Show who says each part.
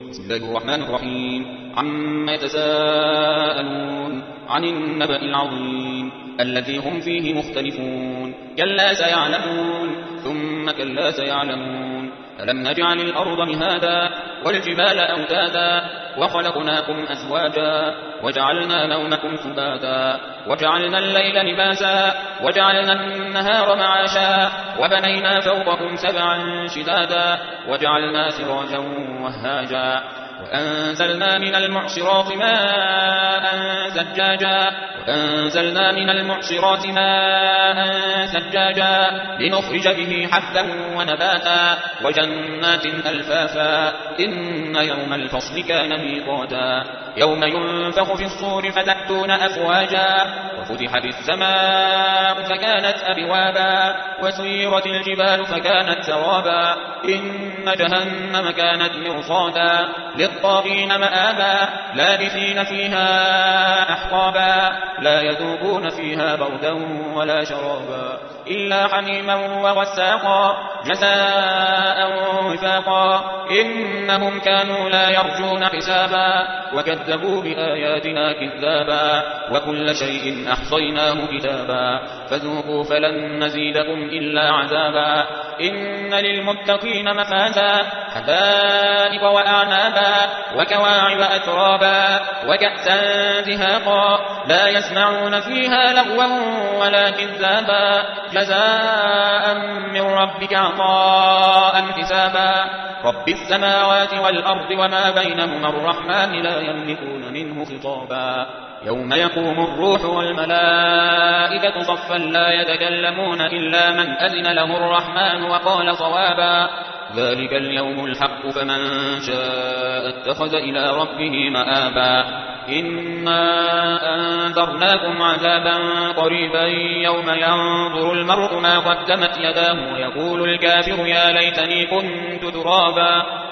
Speaker 1: بسم الله الرحمن الرحيم. عما يتساءلون عن النبأ العظيم الذي هم فيه مختلفون. كلا سيعلمون ثم كلا سيعلمون. ألم نجعل الأرض مهادا والجبال أوتادا وخلقناكم أزواجا وجعلنا نومكم سباتا وجعلنا الليل لباسا وجعلنا النهار معاشا وبنينا فوقكم سبعا شدادا وجعلنا سراجا وهاجا وأنزلنا من المعصرات ماء ثجاجا لنخرج به حبا ونباتا وجنات ألفافا إن يوم الفصل كان ميقاتا يوم ينفخ في الصور فتأتون أفواجا وفتحت السماء فكانت أبوابا وسيرت الجبال فكانت سرابا إن جهنم كانت مرصادا للطاغين مآبا لابثين فيها أحقابا لا يذوقون فيها بردا ولا شرابا إلا حميما وغساقا جزاء وفاقا إنهم كانوا لا يرجون حسابا وكذبوا بآياتنا كذابا وكل شيء أحصيناه كتابا فذوقوا فلن نزيدكم إلا عذابا إن للمتقين مفازا حدائق وأعنابا وكواعب أترابا وكأسا دهاقا لا يسمعون فيها لغوا ولا كذابا جزاء من ربك عطاء حسابا رب السماوات والأرض وما بينهما الرحمن لا يملكون منه خطابا يوم يقوم الروح والملائكة صفا لا يتكلمون إلا من أذن له الرحمن وقال صوابا ذلك اليوم الحق فمن شاء اتخذ إلى ربه مآبا إنا أنذرناكم عذابا قريبا يوم ينظر المرء ما قدمت يداه ويقول الكافر يا ليتني كنت ترابا